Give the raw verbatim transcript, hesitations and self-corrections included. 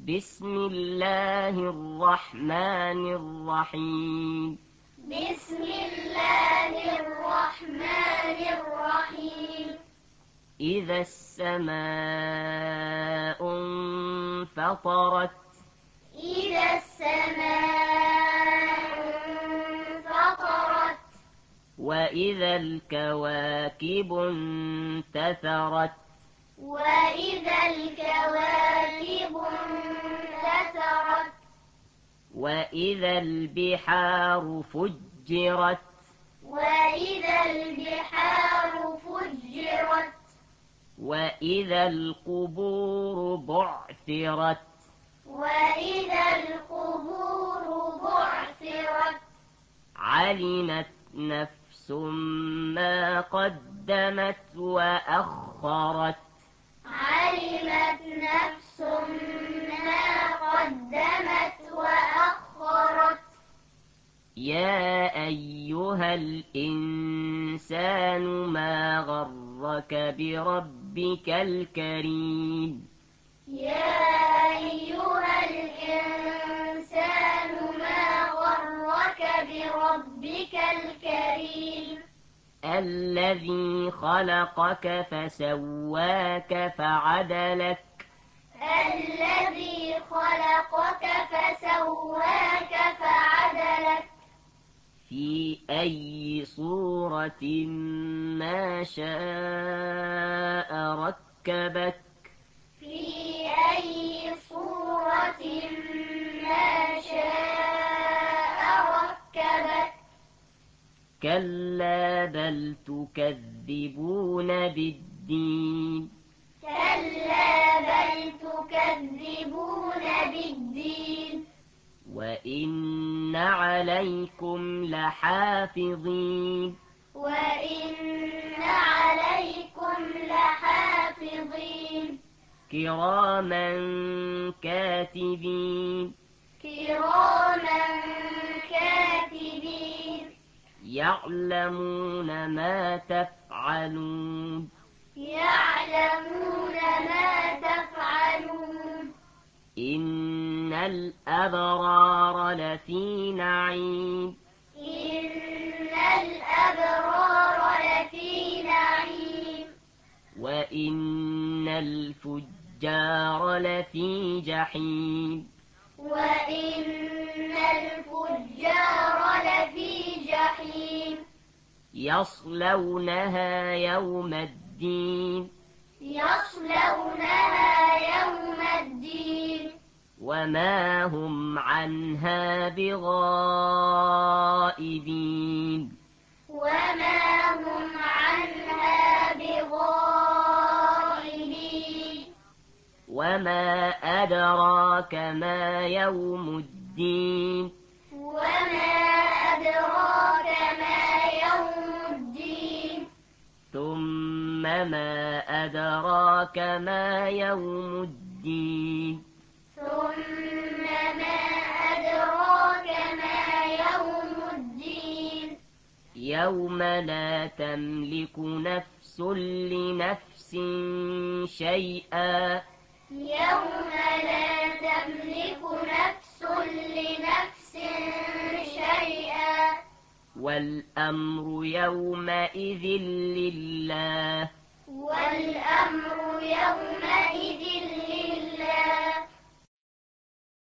بسم الله الرحمن الرحيم بسم الله الرحمن الرحيم إذا السماء انفطرت إذا السماء انفطرت وإذا الكواكب انتثرت وإذا الكواكب انتثرت وإذا البحار فجرت وإذا البحار فجرت وإذا القبور بعثرت وإذا القبور بعثرت علمت نفس ما قدمت وأخرت علمت نفس ما قدمت وأخرت يا أيها الإنسان ما غرك بربك الكريم يا أيها الإنسان ما غرك بربك الكريم الذي خلقك فسواك فعدلك الذي خلقك فسواك فعدلك في أي صورة ما شاء ركبك في أي صورة ما شاء ركبك كلا بل تكذبون بالدين كلا بل تكذبون بالدين وإن عليكم لحافظين وإن عليكم لحافظين كراما كاتبين كراما كاتبين يعلمون ما تفعلون يعلمون ما تفعلون إن الأبرار لفي نعيم إن الأبرار لفي نعيم وإن الفجار لفي جحيم وإن الفجار لفي جحيم يصلونها يوم الدين يصلونها يوم الدين وما هم عنها بغائبين وما هم عنها بغائبين وما أدراك ما يوم الدين وما أدراك ما يوم الدين ثم ما أدراك ما يوم الدين ثم ما أدراك ما يوم الدين يوم لا تملك نفس لنفس شيئا يوم لا تملك نفس لنفس شيئا والأمر يومئذ لله والأمر يومئذ لله